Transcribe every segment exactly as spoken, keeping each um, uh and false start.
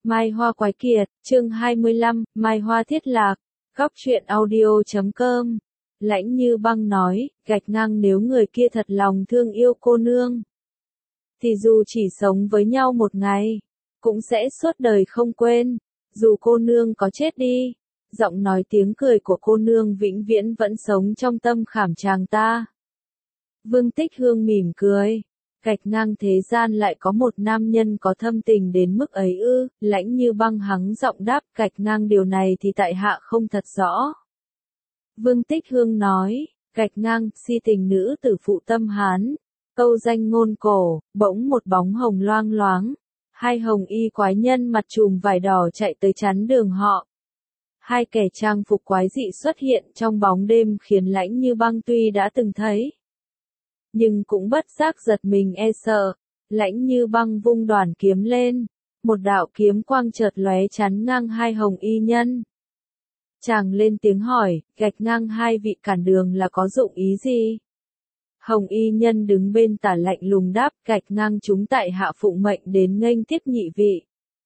Mai Hoa Quái Kiệt, chương hai mươi lăm, Mai Hoa Thiết Lạc, góc truyện audio chấm com. Lãnh Như Băng nói, gạch ngang nếu người kia thật lòng thương yêu cô nương, thì dù chỉ sống với nhau một ngày, cũng sẽ suốt đời không quên, dù cô nương có chết đi. Giọng nói tiếng cười của cô nương vĩnh viễn vẫn sống trong tâm khảm chàng ta. Vương Tích Hương mỉm cười. Gạch ngang thế gian lại có một nam nhân có thâm tình đến mức ấy ư? Lãnh Như Băng hắng giọng đáp, gạch ngang điều này thì tại hạ không thật rõ. Vương Tích Hương nói, gạch ngang, si tình nữ tử phụ tâm hán, câu danh ngôn cổ. Bỗng một bóng hồng loang loáng, hai hồng y quái nhân mặt trùm vải đỏ chạy tới chắn đường họ. Hai kẻ trang phục quái dị xuất hiện trong bóng đêm khiến Lãnh Như Băng tuy đã từng thấy, nhưng cũng bất giác giật mình e sợ. Lãnh Như Băng vung đoàn kiếm lên, một đạo kiếm quang chợt lóe chắn ngang hai hồng y nhân. Chàng lên tiếng hỏi, gạch ngang hai vị cản đường là có dụng ý gì? Hồng y nhân đứng bên tả lạnh lùng đáp, gạch ngang chúng tại hạ phụng mệnh đến nghênh tiếp nhị vị.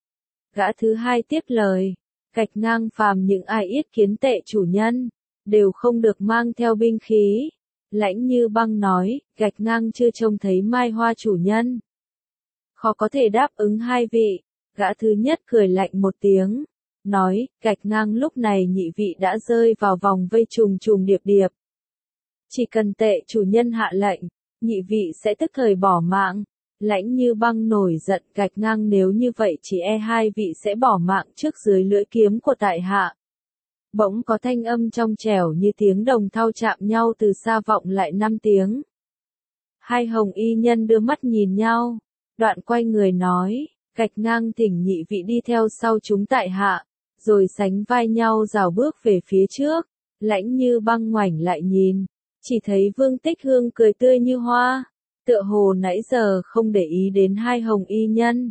Gã thứ hai tiếp lời, gạch ngang phàm những ai yết kiến tệ chủ nhân, đều không được mang theo binh khí. Lãnh Như Băng nói, gạch ngang chưa trông thấy Mai Hoa chủ nhân, khó có thể đáp ứng hai vị. Gã thứ nhất cười lạnh một tiếng, nói, gạch ngang lúc này nhị vị đã rơi vào vòng vây trùng trùng điệp điệp. Chỉ cần tệ chủ nhân hạ lệnh, nhị vị sẽ tức thời bỏ mạng. Lãnh Như Băng nổi giận, gạch ngang nếu như vậy chỉ e hai vị sẽ bỏ mạng trước dưới lưỡi kiếm của tại hạ. Bỗng có thanh âm trong trẻo như tiếng đồng thau chạm nhau từ xa vọng lại năm tiếng. Hai hồng y nhân đưa mắt nhìn nhau, đoạn quay người nói, gạch ngang thỉnh nhị vị đi theo sau chúng tại hạ, rồi sánh vai nhau rảo bước về phía trước. Lãnh Như Băng ngoảnh lại nhìn, chỉ thấy Vương Tích Hương cười tươi như hoa, tựa hồ nãy giờ không để ý đến hai hồng y nhân.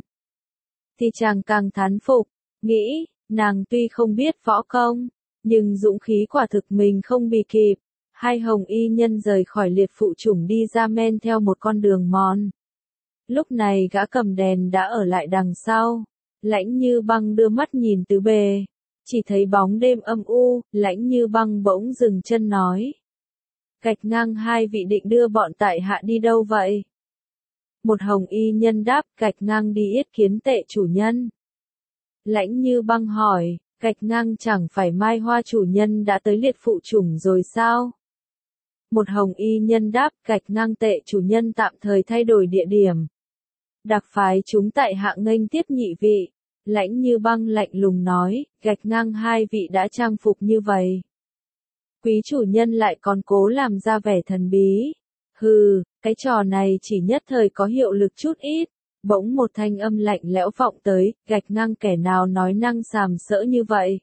Thì chàng càng thán phục, nghĩ, nàng tuy không biết võ công, nhưng dũng khí quả thực mình không bì kịp. Hai hồng y nhân rời khỏi liệt phụ chủng đi ra men theo một con đường mòn. Lúc này gã cầm đèn đã ở lại đằng sau. Lãnh Như Băng đưa mắt nhìn tứ bề, chỉ thấy bóng đêm âm u. Lãnh Như Băng bỗng dừng chân nói, gạch ngang hai vị định đưa bọn tại hạ đi đâu vậy? Một hồng y nhân đáp, gạch ngang đi yết kiến tệ chủ nhân. Lãnh Như Băng hỏi, gạch ngang chẳng phải Mai Hoa chủ nhân đã tới liệt phụ chủng rồi sao? Một hồng y nhân đáp, gạch ngang tệ chủ nhân tạm thời thay đổi địa điểm, đặc phái chúng tại hạ nghênh tiếp nhị vị. Lãnh Như Băng lạnh lùng nói, gạch ngang hai vị đã trang phục như vậy, quý chủ nhân lại còn cố làm ra vẻ thần bí. Hừ, cái trò này chỉ nhất thời có hiệu lực chút ít. Bỗng một thanh âm lạnh lẽo vọng tới, gạch ngang kẻ nào nói năng sàm sỡ như vậy?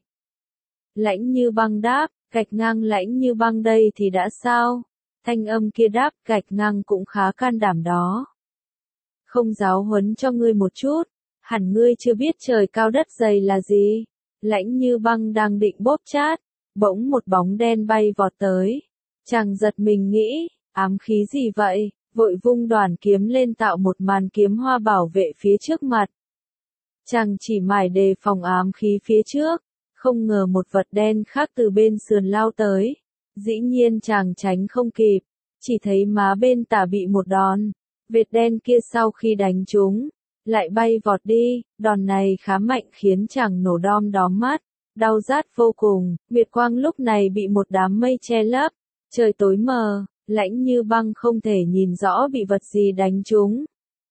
Lãnh Như Băng đáp, gạch ngang Lãnh Như Băng đây thì đã sao? Thanh âm kia đáp, gạch ngang cũng khá can đảm đó. Không giáo huấn cho ngươi một chút, hẳn ngươi chưa biết trời cao đất dày là gì. Lãnh Như Băng đang định bóp chát, bỗng một bóng đen bay vọt tới. Chàng giật mình nghĩ, ám khí gì vậy? Vội vung đoàn kiếm lên tạo một màn kiếm hoa bảo vệ phía trước mặt. Chàng chỉ mải đề phòng ám khí phía trước, không ngờ một vật đen khác từ bên sườn lao tới. Dĩ nhiên chàng tránh không kịp, chỉ thấy má bên tả bị một đòn. Vệt đen kia sau khi đánh trúng, lại bay vọt đi. Đòn này khá mạnh khiến chàng nổ đom đóm mắt, đau rát vô cùng. Nguyệt quang lúc này bị một đám mây che lấp, trời tối mờ. Lãnh Như Băng không thể nhìn rõ bị vật gì đánh trúng,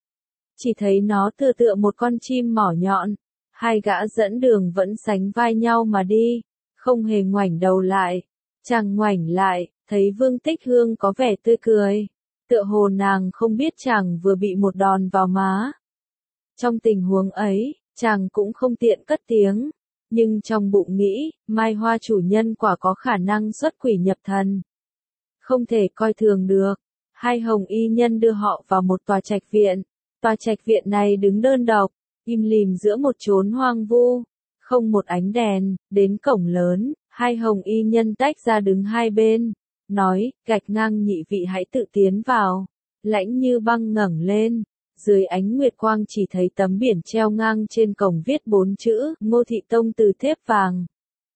chỉ thấy nó tựa tựa một con chim mỏ nhọn. Hai gã dẫn đường vẫn sánh vai nhau mà đi, không hề ngoảnh đầu lại. Chàng ngoảnh lại, thấy Vương Tích Hương có vẻ tươi cười, tựa hồ nàng không biết chàng vừa bị một đòn vào má. Trong tình huống ấy, chàng cũng không tiện cất tiếng, nhưng trong bụng nghĩ, Mai Hoa chủ nhân quả có khả năng xuất quỷ nhập thần, không thể coi thường được. Hai hồng y nhân đưa họ vào một tòa trạch viện. Tòa trạch viện này đứng đơn độc, im lìm giữa một chốn hoang vu, không một ánh đèn. Đến cổng lớn, hai hồng y nhân tách ra đứng hai bên, nói, gạch ngang nhị vị hãy tự tiến vào. Lãnh Như Băng ngẩng lên, dưới ánh nguyệt quang chỉ thấy tấm biển treo ngang trên cổng viết bốn chữ, Ngô Thị Tông từ thép vàng.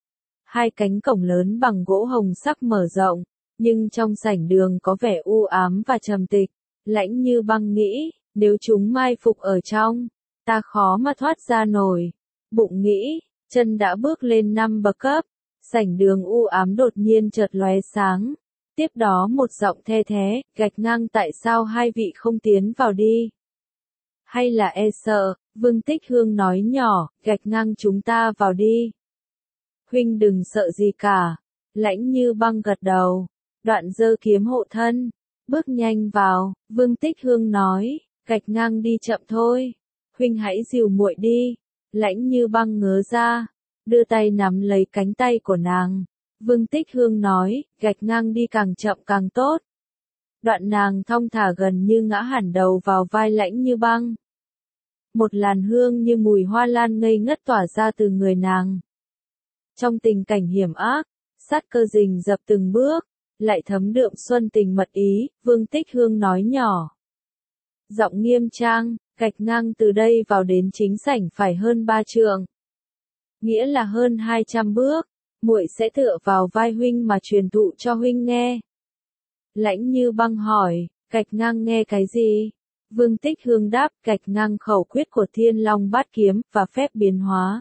Hai cánh cổng lớn bằng gỗ hồng sắc mở rộng, nhưng trong sảnh đường có vẻ u ám và trầm tịch. Lãnh Như Băng nghĩ, nếu chúng mai phục ở trong, ta khó mà thoát ra nổi. Bụng nghĩ, chân đã bước lên năm bậc cấp, sảnh đường u ám đột nhiên chợt lóe sáng. Tiếp đó một giọng the thé, gạch ngang tại sao hai vị không tiến vào đi? Hay là e sợ, Vương Tích Hương nói nhỏ, gạch ngang chúng ta vào đi. Huynh đừng sợ gì cả. Lãnh Như Băng gật đầu, đoạn giơ kiếm hộ thân, bước nhanh vào. Vương Tích Hương nói, gạch ngang đi chậm thôi. Huynh hãy dìu muội đi. Lãnh Như Băng ngớ ra, đưa tay nắm lấy cánh tay của nàng. Vương Tích Hương nói, gạch ngang đi càng chậm càng tốt. Đoạn nàng thong thả gần như ngã hẳn đầu vào vai Lãnh Như Băng. Một làn hương như mùi hoa lan ngây ngất tỏa ra từ người nàng. Trong tình cảnh hiểm ác, sát cơ rình rập từng bước, lại thấm đượm xuân tình mật ý, Vương Tích Hương nói nhỏ. Giọng nghiêm trang, gạch ngang từ đây vào đến chính sảnh phải hơn ba trượng. Nghĩa là hơn hai trăm bước, muội sẽ tựa vào vai huynh mà truyền thụ cho huynh nghe. Lãnh Như Băng hỏi, gạch ngang nghe cái gì? Vương Tích Hương đáp, gạch ngang khẩu quyết của Thiên Long Bát Kiếm và phép biến hóa.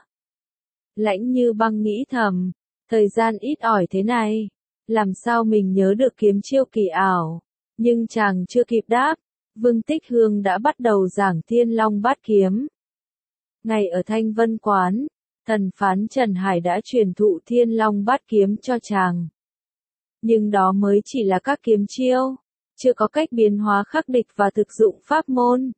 Lãnh Như Băng nghĩ thầm, thời gian ít ỏi thế này, làm sao mình nhớ được kiếm chiêu kỳ ảo, nhưng chàng chưa kịp đáp, Vương Tích Hương đã bắt đầu giảng Thiên Long Bát Kiếm. Ngày ở Thanh Vân Quán, thần phán Trần Hải đã truyền thụ Thiên Long Bát Kiếm cho chàng. Nhưng đó mới chỉ là các kiếm chiêu, chưa có cách biến hóa khắc địch và thực dụng pháp môn.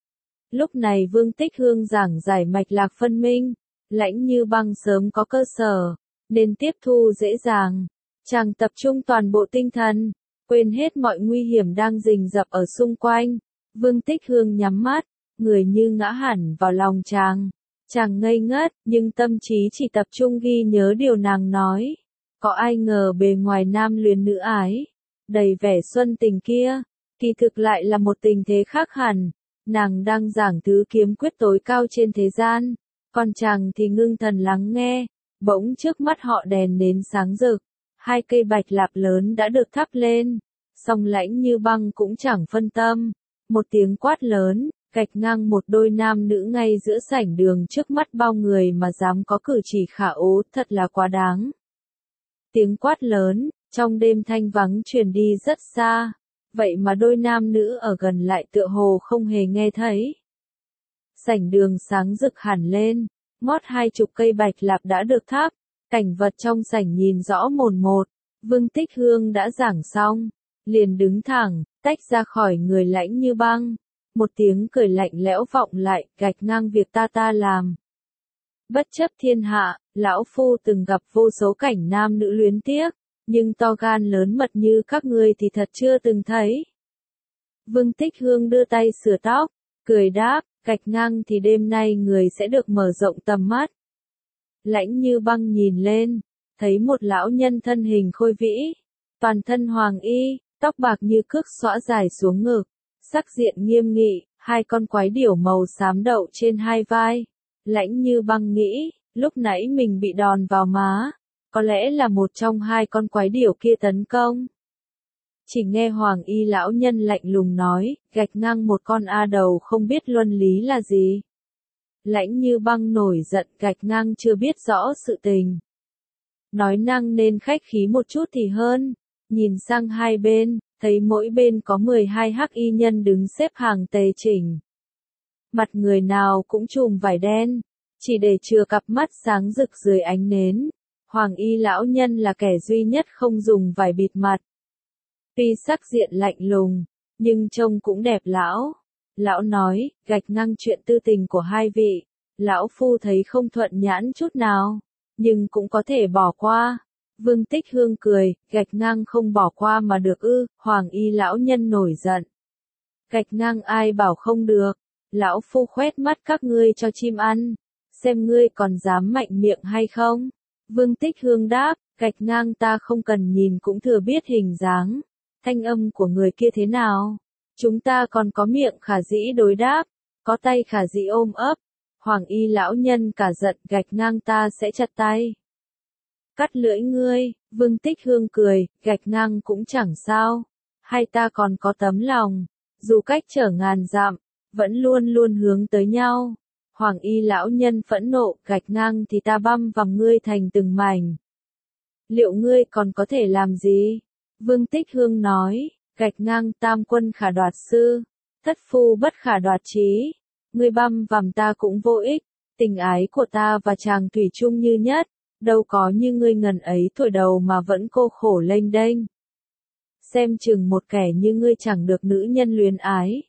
Lúc này Vương Tích Hương giảng giải mạch lạc phân minh, Lãnh Như Băng sớm có cơ sở, nên tiếp thu dễ dàng. Chàng tập trung toàn bộ tinh thần, quên hết mọi nguy hiểm đang rình rập ở xung quanh. Vương Tích Hương nhắm mắt, người như ngã hẳn vào lòng chàng. Chàng ngây ngất, nhưng tâm trí chỉ tập trung ghi nhớ điều nàng nói. Có ai ngờ bề ngoài nam luyến nữ ái, đầy vẻ xuân tình kia, kỳ thực lại là một tình thế khác hẳn. Nàng đang giảng thứ kiếm quyết tối cao trên thế gian, còn chàng thì ngưng thần lắng nghe. Bỗng trước mắt họ đèn nến sáng rực, hai cây bạch lạp lớn đã được thắp lên. Song Lãnh Như Băng cũng chẳng phân tâm, một tiếng quát lớn, gạch ngang một đôi nam nữ ngay giữa sảnh đường trước mắt bao người mà dám có cử chỉ khả ố, thật là quá đáng. Tiếng quát lớn, trong đêm thanh vắng truyền đi rất xa, vậy mà đôi nam nữ ở gần lại tựa hồ không hề nghe thấy. Sảnh đường sáng rực hẳn lên, ngót hai chục cây bạch lạp đã được thắp, cảnh vật trong sảnh nhìn rõ mồn một. Vương Tích Hương đã giảng xong, liền đứng thẳng, tách ra khỏi người Lãnh Như Băng. Một tiếng cười lạnh lẽo vọng lại, gạch ngang việc ta ta làm. Bất chấp thiên hạ, lão phu từng gặp vô số cảnh nam nữ luyến tiếc, nhưng to gan lớn mật như các ngươi thì thật chưa từng thấy. Vương Tích Hương đưa tay sửa tóc, cười đáp, gạch ngang thì đêm nay người sẽ được mở rộng tầm mắt. Lãnh Như Băng nhìn lên, thấy một lão nhân thân hình khôi vĩ, toàn thân hoàng y, tóc bạc như cước xõa dài xuống ngực, sắc diện nghiêm nghị, hai con quái điểu màu xám đậu trên hai vai. Lãnh Như Băng nghĩ, lúc nãy mình bị đòn vào má, có lẽ là một trong hai con quái điểu kia tấn công. Chỉ nghe hoàng y lão nhân lạnh lùng nói, gạch ngang một con a đầu không biết luân lý là gì. Lãnh Như Băng nổi giận, gạch ngang chưa biết rõ sự tình. Nói năng nên khách khí một chút thì hơn, nhìn sang hai bên, thấy mỗi bên có mười hai hắc y nhân đứng xếp hàng tề chỉnh. Mặt người nào cũng trùm vải đen, chỉ để chừa cặp mắt sáng rực dưới ánh nến. Hoàng y lão nhân là kẻ duy nhất không dùng vải bịt mặt. Tuy sắc diện lạnh lùng, nhưng trông cũng đẹp lão. Lão nói, gạch ngang chuyện tư tình của hai vị, lão phu thấy không thuận nhãn chút nào, nhưng cũng có thể bỏ qua. Vương Tích Hương cười, gạch ngang không bỏ qua mà được ư? Hoàng y lão nhân nổi giận. Gạch ngang ai bảo không được, lão phu khoét mắt các ngươi cho chim ăn, xem ngươi còn dám mạnh miệng hay không. Vương Tích Hương đáp, gạch ngang ta không cần nhìn cũng thừa biết hình dáng, thanh âm của người kia thế nào. Chúng ta còn có miệng khả dĩ đối đáp, có tay khả dĩ ôm ấp. Hoàng y lão nhân cả giận gạch ngang ta sẽ chặt tay. Cắt lưỡi ngươi, Vương Tích Hương cười, gạch ngang cũng chẳng sao. Hai ta còn có tấm lòng, dù cách trở ngàn dặm, vẫn luôn luôn hướng tới nhau. Hoàng y lão nhân phẫn nộ, gạch ngang thì ta băm vằm ngươi thành từng mảnh. Liệu ngươi còn có thể làm gì? Vương Tích Hương nói, gạch ngang tam quân khả đoạt sư, thất phu bất khả đoạt trí. Ngươi băm vằm ta cũng vô ích, tình ái của ta và chàng thủy chung như nhất, đâu có như ngươi ngần ấy tuổi đầu mà vẫn cô khổ lênh đênh. Xem chừng một kẻ như ngươi chẳng được nữ nhân luyến ái.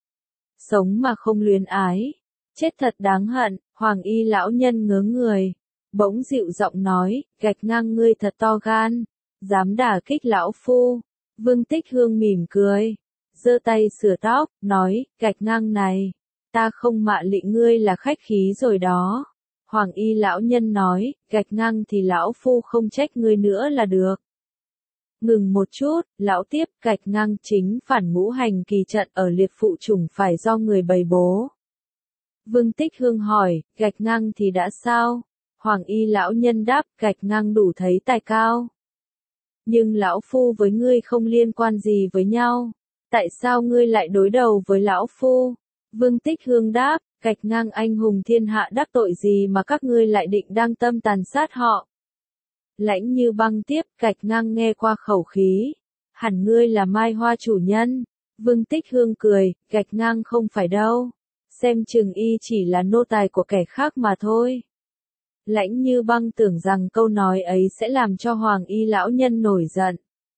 Sống mà không luyến ái, chết thật đáng hận. Hoàng y lão nhân ngớ người, bỗng dịu giọng nói, gạch ngang ngươi thật to gan, dám đả kích lão phu. Vương Tích Hương mỉm cười, giơ tay sửa tóc, nói, gạch ngang này, ta không mạ lị ngươi là khách khí rồi đó. Hoàng y lão nhân nói, gạch ngang thì lão phu không trách ngươi nữa là được. Ngừng một chút, lão tiếp, gạch ngang chính phản ngũ hành kỳ trận ở liệt phụ chủng phải do người bày bố. Vương Tích Hương hỏi, gạch ngang thì đã sao? Hoàng y lão nhân đáp, gạch ngang đủ thấy tài cao. Nhưng lão phu với ngươi không liên quan gì với nhau. Tại sao ngươi lại đối đầu với lão phu? Vương Tích Hương đáp, gạch ngang anh hùng thiên hạ đắc tội gì mà các ngươi lại định đăng tâm tàn sát họ? Lãnh Như Băng tiếp, gạch ngang nghe qua khẩu khí. Hẳn ngươi là Mai Hoa chủ nhân. Vương Tích Hương cười, gạch ngang không phải đâu. Xem chừng y chỉ là nô tài của kẻ khác mà thôi. Lãnh Như Băng tưởng rằng câu nói ấy sẽ làm cho Hoàng y lão nhân nổi giận.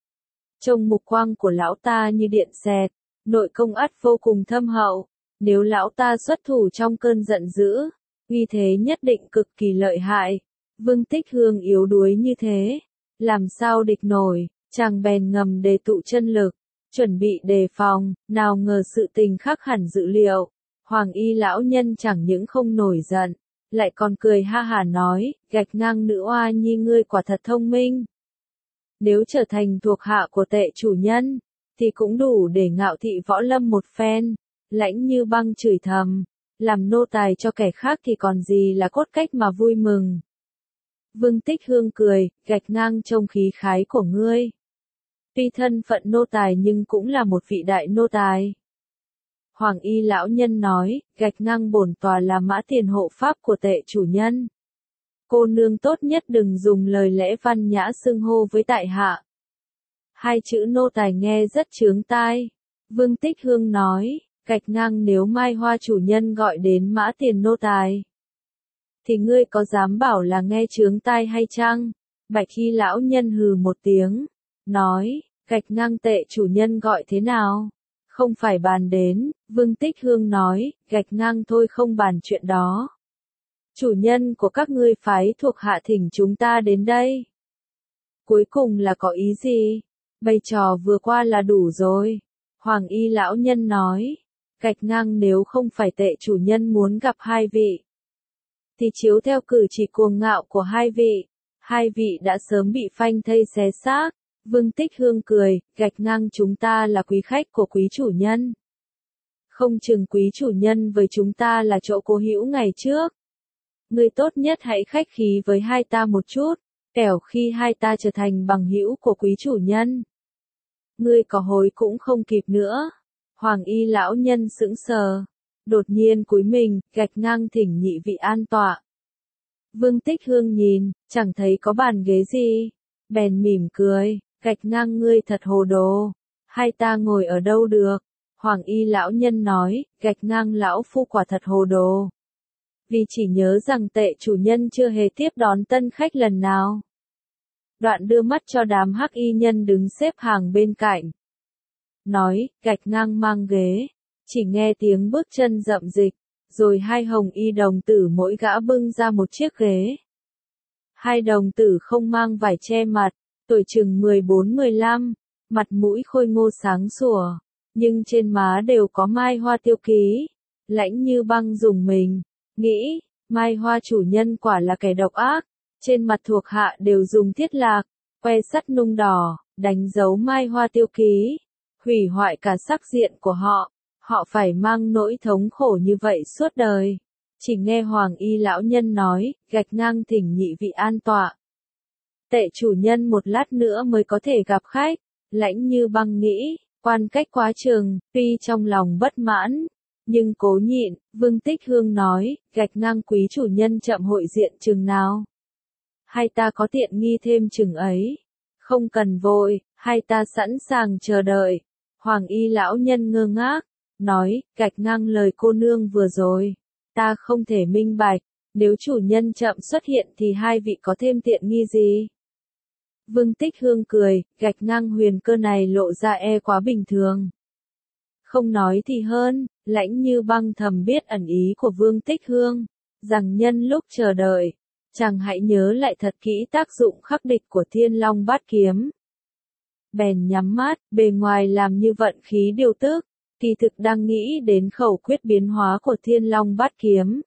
Trông mục quang của lão ta như điện xẹt, nội công ắt vô cùng thâm hậu. Nếu lão ta xuất thủ trong cơn giận dữ, uy thế nhất định cực kỳ lợi hại. Vương Tích Hương yếu đuối như thế, làm sao địch nổi, chàng bèn ngầm đề tụ chân lực, chuẩn bị đề phòng, nào ngờ sự tình khác hẳn dự liệu. Hoàng y lão nhân chẳng những không nổi giận, lại còn cười ha hả nói, gạch ngang nữ oa nhi ngươi quả thật thông minh. Nếu trở thành thuộc hạ của Tệ chủ nhân, thì cũng đủ để ngạo thị võ lâm một phen. Lãnh Như Băng chửi thầm, làm nô tài cho kẻ khác thì còn gì là cốt cách mà vui mừng. Vương Tích Hương cười, gạch ngang trông khí khái của ngươi. Tuy thân phận nô tài nhưng cũng là một vị đại nô tài. Hoàng y lão nhân nói, gạch ngang bổn tòa là mã tiền hộ pháp của Tệ chủ nhân. Cô nương tốt nhất đừng dùng lời lẽ văn nhã xưng hô với tại hạ. Hai chữ nô tài nghe rất chướng tai. Vương Tích Hương nói, gạch ngang nếu Mai Hoa chủ nhân gọi đến mã tiền nô tài, thì ngươi có dám bảo là nghe chướng tai hay chăng? Bạch y lão nhân hừ một tiếng, nói, gạch ngang Tệ chủ nhân gọi thế nào? Không phải bàn đến. Vương Tích Hương nói, gạch ngang thôi không bàn chuyện đó. Chủ nhân của các ngươi phái thuộc hạ thỉnh chúng ta đến đây. Cuối cùng là có ý gì? Bày trò vừa qua là đủ rồi. Hoàng y lão nhân nói, gạch ngang nếu không phải Tệ chủ nhân muốn gặp hai vị, thì chiếu theo cử chỉ cuồng ngạo của hai vị, hai vị đã sớm bị phanh thây xé xác. Vương Tích Hương cười, gạch ngang chúng ta là quý khách của quý chủ nhân. Không chừng quý chủ nhân với chúng ta là chỗ cố hữu ngày trước. Ngươi tốt nhất hãy khách khí với hai ta một chút, kẻo khi hai ta trở thành bằng hữu của quý chủ nhân. Ngươi có hối cũng không kịp nữa. Hoàng y lão nhân sững sờ, đột nhiên cúi mình, gạch ngang thỉnh nhị vị an tọa. Vương Tích Hương nhìn, chẳng thấy có bàn ghế gì, bèn mỉm cười, gạch ngang ngươi thật hồ đồ, hai ta ngồi ở đâu được? Hoàng y lão nhân nói, gạch ngang lão phu quả thật hồ đồ. Vì chỉ nhớ rằng Tệ chủ nhân chưa hề tiếp đón tân khách lần nào. Đoạn đưa mắt cho đám hắc y nhân đứng xếp hàng bên cạnh. Nói, gạch ngang mang ghế. Chỉ nghe tiếng bước chân rậm dịch, rồi hai hồng y đồng tử mỗi gã bưng ra một chiếc ghế. Hai đồng tử không mang vải che mặt, tuổi chừng mười bốn mười lăm, mặt mũi khôi ngô sáng sủa, nhưng trên má đều có mai hoa tiêu ký. Lãnh Như Băng dùng mình, nghĩ, Mai Hoa chủ nhân quả là kẻ độc ác, trên mặt thuộc hạ đều dùng thiết lạc, que sắt nung đỏ, đánh dấu Mai Hoa tiêu ký. hủy hoại cả sắc diện của họ, họ phải mang nỗi thống khổ như vậy suốt đời. Chỉ nghe Hoàng Y lão nhân nói, gạch ngang thỉnh nhị vị an tọa. Tệ chủ nhân một lát nữa mới có thể gặp khách. Lãnh Như Băng nghĩ, quan cách quá chừng, tuy trong lòng bất mãn, nhưng cố nhịn. Vương Tích Hương nói, gạch ngang quý chủ nhân chậm hội diện chừng nào. Hai ta có tiện nghi thêm chừng ấy. Không cần vội, hai ta sẵn sàng chờ đợi. Hoàng Y lão nhân ngơ ngác, nói, gạch ngang lời cô nương vừa rồi. Ta không thể minh bạch, nếu chủ nhân chậm xuất hiện thì hai vị có thêm tiện nghi gì? Vương Tích Hương cười, gạch ngang huyền cơ này lộ ra e quá bình thường. Không nói thì hơn, Lãnh Như Băng thầm biết ẩn ý của Vương Tích Hương, rằng nhân lúc chờ đợi, chàng hãy nhớ lại thật kỹ tác dụng khắc địch của Thiên Long Bát Kiếm. Bèn nhắm mắt, bề ngoài làm như vận khí điều tức, kỳ thực đang nghĩ đến khẩu quyết biến hóa của Thiên Long Bát Kiếm.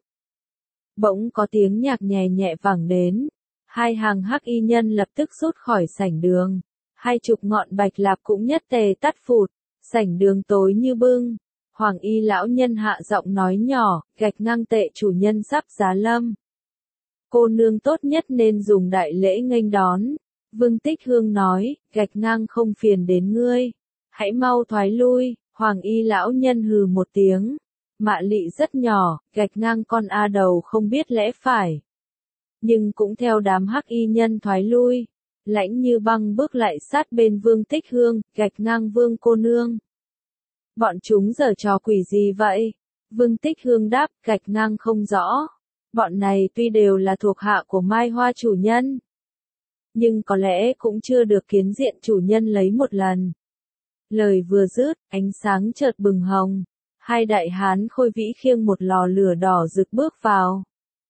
Bỗng có tiếng nhạc nhẹ nhẹ vẳng đến, hai hàng hắc y nhân lập tức rút khỏi sảnh đường, hai chục ngọn bạch lạp cũng nhất tề tắt phụt, sảnh đường tối như bưng. Hoàng Y lão nhân hạ giọng nói nhỏ, gạch ngang tệ chủ nhân sắp giá lâm. Cô nương tốt nhất nên dùng đại lễ nghênh đón. Vương Tích Hương nói, gạch ngang không phiền đến ngươi. Hãy mau thoái lui. Hoàng Y lão nhân hừ một tiếng. Mạ lị rất nhỏ, gạch ngang con a đầu không biết lẽ phải. Nhưng cũng theo đám hắc y nhân thoái lui. Lãnh Như Băng bước lại sát bên Vương Tích Hương, gạch ngang Vương cô nương. Bọn chúng giở trò quỷ gì vậy? Vương Tích Hương đáp, gạch ngang không rõ. Bọn này tuy đều là thuộc hạ của Mai Hoa chủ nhân, nhưng có lẽ cũng chưa được kiến diện chủ nhân lấy một lần. Lời vừa dứt, ánh sáng chợt bừng hồng. Hai đại hán khôi vĩ khiêng một lò lửa đỏ rực bước vào.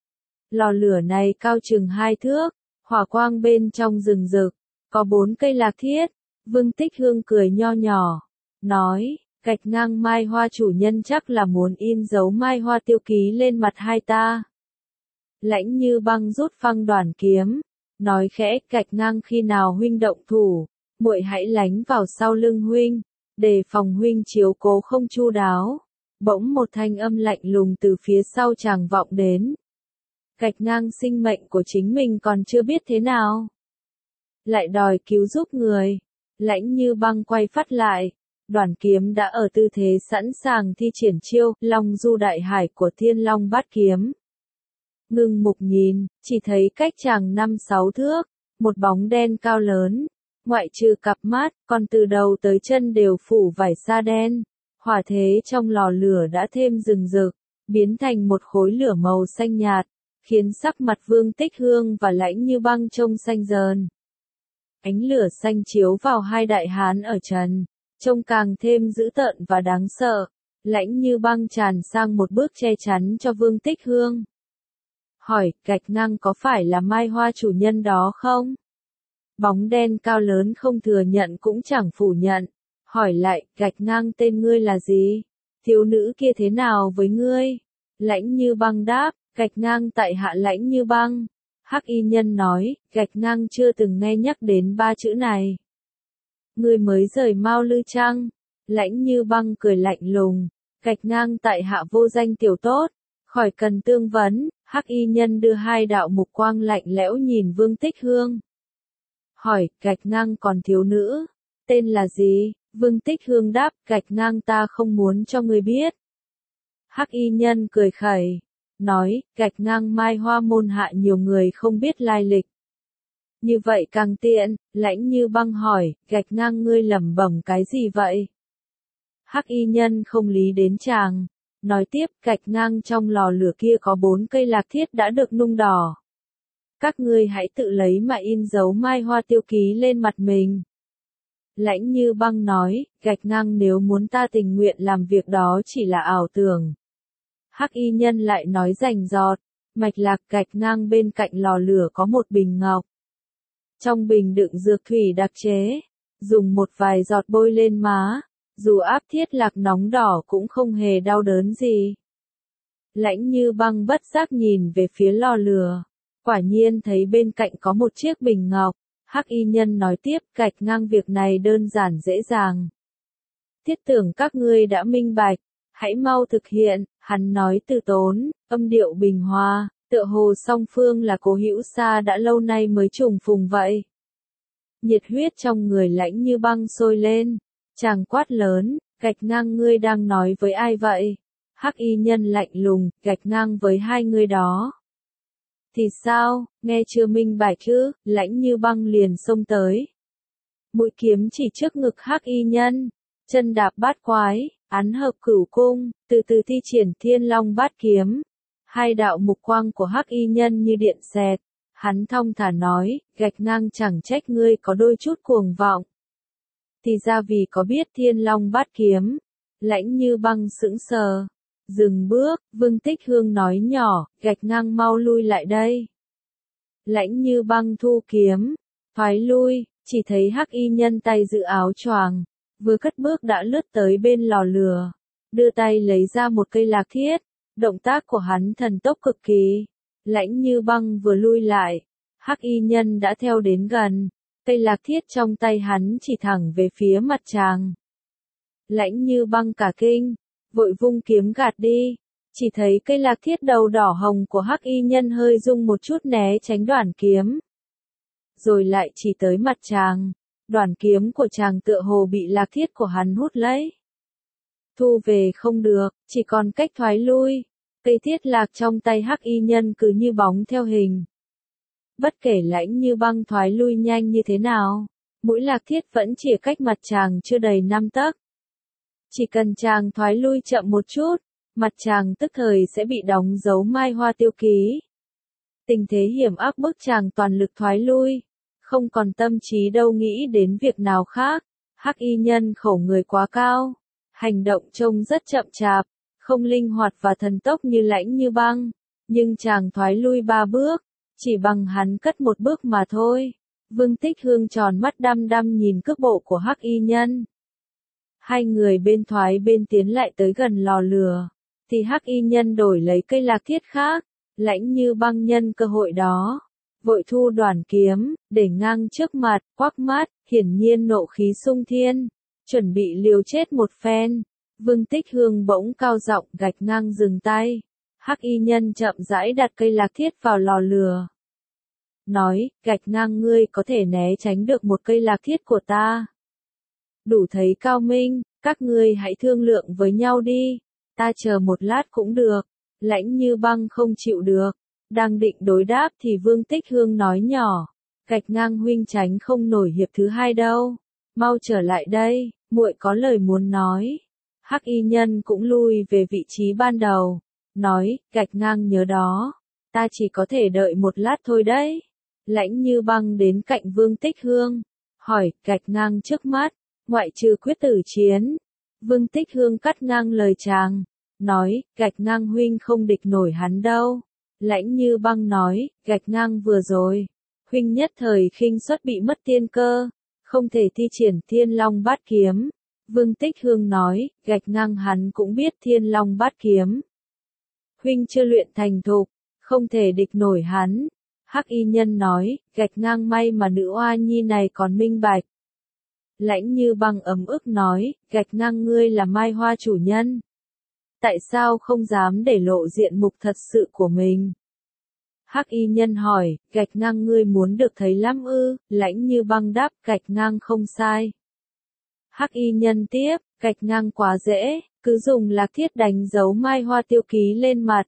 Lò lửa này cao chừng hai thước, hỏa quang bên trong rừng rực, có bốn cây lạc thiết. Vương Tích Hương cười nho nhỏ, nói, gạch ngang Mai Hoa chủ nhân chắc là muốn in dấu Mai Hoa tiêu ký lên mặt hai ta. Lãnh Như Băng rút phăng đoản kiếm, nói khẽ, gạch ngang khi nào huynh động thủ, muội hãy lánh vào sau lưng huynh, đề phòng huynh chiếu cố không chu đáo. Bỗng một thanh âm lạnh lùng từ phía sau chàng vọng đến. Gạch ngang sinh mệnh của chính mình còn chưa biết thế nào, lại đòi cứu giúp người. Lãnh Như Băng quay phát lại, đoản kiếm đã ở tư thế sẵn sàng thi triển chiêu Long Du Đại Hải của Thiên Long Bát Kiếm. Ngưng mục nhìn, chỉ thấy cách chàng năm sáu thước, một bóng đen cao lớn, ngoại trừ cặp mắt, còn từ đầu tới chân đều phủ vải sa đen. Hỏa thế trong lò lửa đã thêm rừng rực, biến thành một khối lửa màu xanh nhạt, khiến sắc mặt Vương Tích Hương và Lãnh Như Băng trông xanh dờn. Ánh lửa xanh chiếu vào hai đại hán ở trần, trông càng thêm dữ tợn và đáng sợ. Lãnh Như Băng tràn sang một bước che chắn cho Vương Tích Hương. Hỏi, gạch ngang có phải là Mai Hoa chủ nhân đó không? Bóng đen cao lớn không thừa nhận cũng chẳng phủ nhận. Hỏi lại, gạch ngang tên ngươi là gì? Thiếu nữ kia thế nào với ngươi? Lãnh Như Băng đáp, gạch ngang tại hạ Lãnh Như Băng. Hắc y nhân nói, gạch ngang chưa từng nghe nhắc đến ba chữ này. Ngươi mới rời Mao Lư Trăng. Lãnh Như Băng cười lạnh lùng, gạch ngang tại hạ vô danh tiểu tốt, khỏi cần tương vấn. Hắc y nhân đưa hai đạo mục quang lạnh lẽo nhìn Vương Tích Hương. Hỏi, gạch ngang còn thiếu nữ, tên là gì? Vương Tích Hương đáp, gạch ngang ta không muốn cho ngươi biết. Hắc y nhân cười khẩy, nói, gạch ngang Mai Hoa môn hạ nhiều người không biết lai lịch. Như vậy càng tiện. Lãnh Như Băng hỏi, gạch ngang ngươi lẩm bẩm cái gì vậy? Hắc y nhân không lý đến chàng, nói tiếp, gạch ngang trong lò lửa kia có bốn cây lạc thiết đã được nung đỏ. Các ngươi hãy tự lấy mà in dấu Mai Hoa tiêu ký lên mặt mình. Lãnh Như Băng nói, gạch ngang nếu muốn ta tình nguyện làm việc đó chỉ là ảo tưởng. Hắc y nhân lại nói rành rọt, mạch lạc. Gạch ngang bên cạnh lò lửa có một bình ngọc. Trong bình đựng dược thủy đặc chế, dùng một vài giọt bôi lên má, dù áp thiết lạc nóng đỏ cũng không hề đau đớn gì. Lãnh Như Băng bất giác nhìn về phía lò lửa, quả nhiên thấy bên cạnh có một chiếc bình ngọc. Hắc y nhân nói tiếp, gạch ngang việc này đơn giản dễ dàng. thiết tưởng các ngươi đã minh bạch, hãy mau thực hiện, hắn nói từ tốn, âm điệu bình hòa, tựa hồ song phương là cố hữu xa đã lâu nay mới trùng phùng vậy. Nhiệt huyết trong người lãnh như băng sôi lên, chàng quát lớn, gạch ngang ngươi đang nói với ai vậy? Hắc y nhân lạnh lùng, gạch ngang với hai người đó. Thì sao, nghe chưa minh bạch chứ, lãnh như băng liền xông tới. Mũi kiếm chỉ trước ngực hắc y nhân, chân đạp bát quái, án hợp cửu cung, từ từ thi triển thiên long bát kiếm. Hai đạo mục quang của hắc y nhân như điện xẹt, hắn thong thả nói, gạch ngang chẳng trách ngươi có đôi chút cuồng vọng. Thì ra vì có biết thiên long bát kiếm, lãnh như băng sững sờ. Dừng bước, Vương Tích Hương nói nhỏ, gạch ngang mau lui lại đây. Lãnh như băng thu kiếm, thoái lui, chỉ thấy hắc y nhân tay giữ áo choàng, vừa cất bước đã lướt tới bên lò lửa, đưa tay lấy ra một cây lạc thiết, động tác của hắn thần tốc cực kỳ. Lãnh như băng vừa lui lại, hắc y nhân đã theo đến gần, cây lạc thiết trong tay hắn chỉ thẳng về phía mặt chàng. Lãnh như băng cả kinh, vội vung kiếm gạt đi, chỉ thấy cây lạc thiết đầu đỏ hồng của hắc y nhân hơi rung một chút né tránh đoản kiếm. Rồi lại chỉ tới mặt chàng, đoản kiếm của chàng tựa hồ bị lạc thiết của hắn hút lấy. Thu về không được, chỉ còn cách thoái lui, cây thiết lạc trong tay hắc y nhân cứ như bóng theo hình. Bất kể lãnh như băng thoái lui nhanh như thế nào, mũi lạc thiết vẫn chỉ cách mặt chàng chưa đầy năm tấc. Chỉ cần chàng thoái lui chậm một chút, mặt chàng tức thời sẽ bị đóng dấu mai hoa tiêu ký. Tình thế hiểm ác bức chàng toàn lực thoái lui, không còn tâm trí đâu nghĩ đến việc nào khác. Hắc y nhân khẩu người quá cao, hành động trông rất chậm chạp, không linh hoạt và thần tốc như lãnh như băng, nhưng chàng thoái lui ba bước, chỉ bằng hắn cất một bước mà thôi. Vương Tích Hương tròn mắt đăm đăm nhìn cước bộ của hắc y nhân. Hai người bên thoái bên tiến lại tới gần lò lửa, thì hắc y nhân đổi lấy cây lạc thiết khác, lãnh như băng nhân cơ hội đó, vội thu đoản kiếm, để ngang trước mặt, quắc mắt, hiển nhiên nộ khí sung thiên, chuẩn bị liều chết một phen. Vương Tích Hương bỗng cao giọng gạch ngang dừng tay, hắc y nhân chậm rãi đặt cây lạc thiết vào lò lửa. Nói, gạch ngang ngươi có thể né tránh được một cây lạc thiết của ta. Đủ thấy cao minh, các ngươi hãy thương lượng với nhau đi, ta chờ một lát cũng được. Lãnh như băng không chịu được, đang định đối đáp thì Vương Tích Hương nói nhỏ, gạch ngang huynh tránh không nổi hiệp thứ hai đâu, mau trở lại đây, muội có lời muốn nói. Hắc y nhân cũng lui về vị trí ban đầu, nói, gạch ngang nhớ đó, ta chỉ có thể đợi một lát thôi đấy. Lãnh như băng đến cạnh Vương Tích Hương, hỏi, gạch ngang trước mắt, ngoại trừ quyết tử chiến. Vương Tích Hương cắt ngang lời chàng, nói, gạch ngang huynh không địch nổi hắn đâu. Lãnh như băng nói, gạch ngang vừa rồi, huynh nhất thời khinh suất bị mất tiên cơ, không thể thi triển thiên long bát kiếm. Vương Tích Hương nói, gạch ngang hắn cũng biết thiên long bát kiếm. Huynh chưa luyện thành thục, không thể địch nổi hắn. Hắc y nhân nói, gạch ngang may mà nữ oa nhi này còn minh bạch. Lãnh như băng ấm ức nói, gạch ngang ngươi là mai hoa chủ nhân. Tại sao không dám để lộ diện mục thật sự của mình? Hắc y nhân hỏi, gạch ngang ngươi muốn được thấy lắm ư? Lãnh như băng đáp, gạch ngang không sai. Hắc y nhân tiếp, gạch ngang quá dễ, cứ dùng lạc thiết đánh dấu mai hoa tiêu ký lên mặt.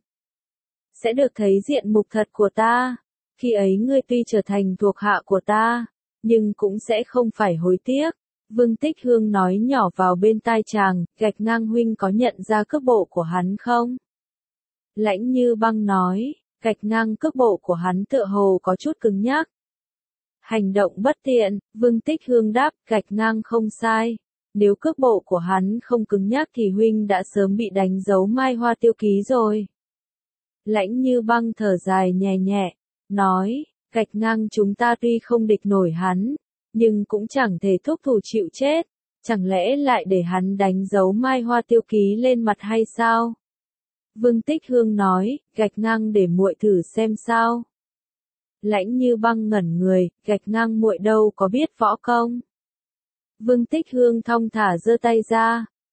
Sẽ được thấy diện mục thật của ta. Khi ấy ngươi tuy trở thành thuộc hạ của ta, nhưng cũng sẽ không phải hối tiếc. Vương Tích Hương nói nhỏ vào bên tai chàng, gạch ngang huynh có nhận ra cước bộ của hắn không? Lãnh như băng nói, gạch ngang cước bộ của hắn tựa hồ có chút cứng nhắc. Hành động bất tiện, Vương Tích Hương đáp, gạch ngang không sai. Nếu cước bộ của hắn không cứng nhắc thì huynh đã sớm bị đánh dấu mai hoa tiêu ký rồi. Lãnh như băng thở dài nhẹ nhẹ, nói, gạch ngang chúng ta tuy không địch nổi hắn, nhưng cũng chẳng thể thúc thủ chịu chết, chẳng lẽ lại để hắn đánh dấu mai hoa tiêu ký lên mặt hay sao? Vương Tích Hương nói, gạch ngang để muội thử xem sao. Lãnh như băng ngẩn người, gạch ngang muội đâu có biết võ công. Vương Tích Hương thong thả giơ tay ra,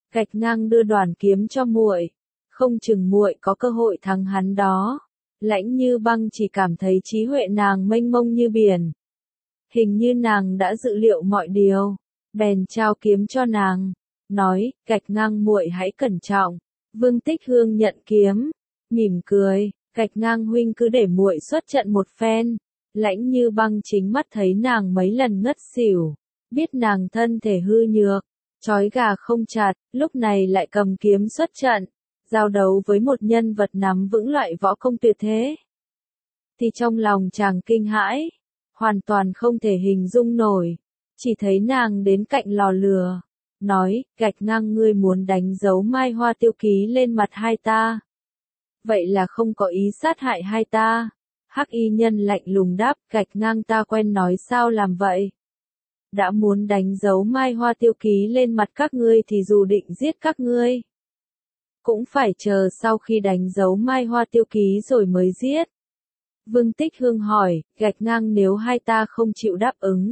Gạch ngang đưa đoàn kiếm cho muội, không chừng muội có cơ hội thắng hắn đó. Lãnh Như Băng chỉ cảm thấy trí huệ nàng mênh mông như biển. Hình như nàng đã dự liệu mọi điều, bèn trao kiếm cho nàng, nói, Gạch ngang muội hãy cẩn trọng. Vương Tích Hương nhận kiếm, mỉm cười, Gạch ngang huynh cứ để muội xuất trận một phen. Lãnh Như Băng chính mắt thấy nàng mấy lần ngất xỉu, biết nàng thân thể hư nhược, trói gà không chặt, lúc này lại cầm kiếm xuất trận, giao đấu với một nhân vật nắm vững loại võ công tuyệt thế. Thì trong lòng chàng kinh hãi, hoàn toàn không thể hình dung nổi, chỉ thấy nàng đến cạnh lò lửa, nói, Gạch ngang ngươi muốn đánh dấu mai hoa tiêu ký lên mặt hai ta. Vậy là không có ý sát hại hai ta. Hắc y nhân lạnh lùng đáp, Gạch ngang ta quen nói sao làm vậy. Đã muốn đánh dấu mai hoa tiêu ký lên mặt các ngươi thì dù định giết các ngươi, cũng phải chờ sau khi đánh dấu mai hoa tiêu ký rồi mới giết. Vương Tích Hương hỏi, Gạch ngang nếu hai ta không chịu đáp ứng.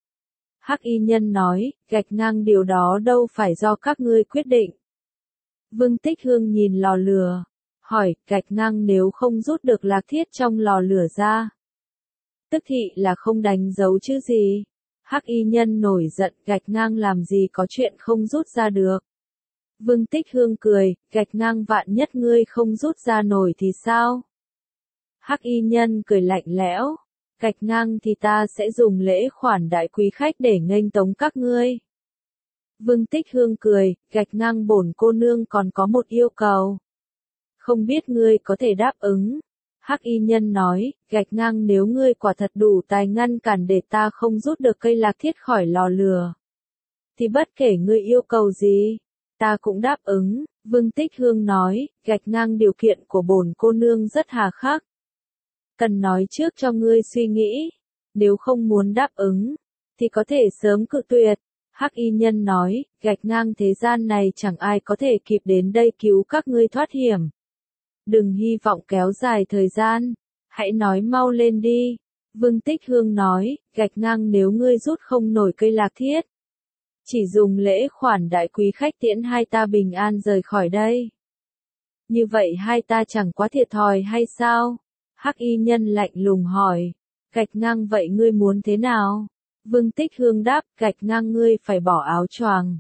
Hắc y nhân nói, Gạch ngang điều đó đâu phải do các ngươi quyết định. Vương Tích Hương nhìn lò lửa, hỏi, Gạch ngang nếu không rút được lạc thiết trong lò lửa ra, tức thị là không đánh dấu chứ gì. Hắc y nhân nổi giận, Gạch ngang làm gì có chuyện không rút ra được. Vương Tích Hương cười, Gạch ngang vạn nhất ngươi không rút ra nổi thì sao? Hắc y nhân cười lạnh lẽo, Gạch ngang thì ta sẽ dùng lễ khoản đại quý khách để nghênh tống các ngươi. Vương Tích Hương cười, Gạch ngang bổn cô nương còn có một yêu cầu. Không biết ngươi có thể đáp ứng. Hắc y nhân nói, Gạch ngang nếu ngươi quả thật đủ tài ngăn cản để ta không rút được cây lạc thiết khỏi lò lửa, thì bất kể ngươi yêu cầu gì, ta cũng đáp ứng. Vương Tích Hương nói, Gạch ngang điều kiện của bổn cô nương rất hà khắc. Cần nói trước cho ngươi suy nghĩ, nếu không muốn đáp ứng, thì có thể sớm cự tuyệt. Hắc y nhân nói, Gạch ngang thế gian này chẳng ai có thể kịp đến đây cứu các ngươi thoát hiểm. Đừng hy vọng kéo dài thời gian, hãy nói mau lên đi. Vương Tích Hương nói, Gạch ngang nếu ngươi rút không nổi cây lạc thiết, chỉ dùng lễ khoản đại quý khách tiễn hai ta bình an rời khỏi đây. Như vậy hai ta chẳng quá thiệt thòi hay sao? Hắc y nhân lạnh lùng hỏi, Gạch ngang vậy ngươi muốn thế nào? Vương Tích Hương đáp, Gạch ngang ngươi phải bỏ áo choàng,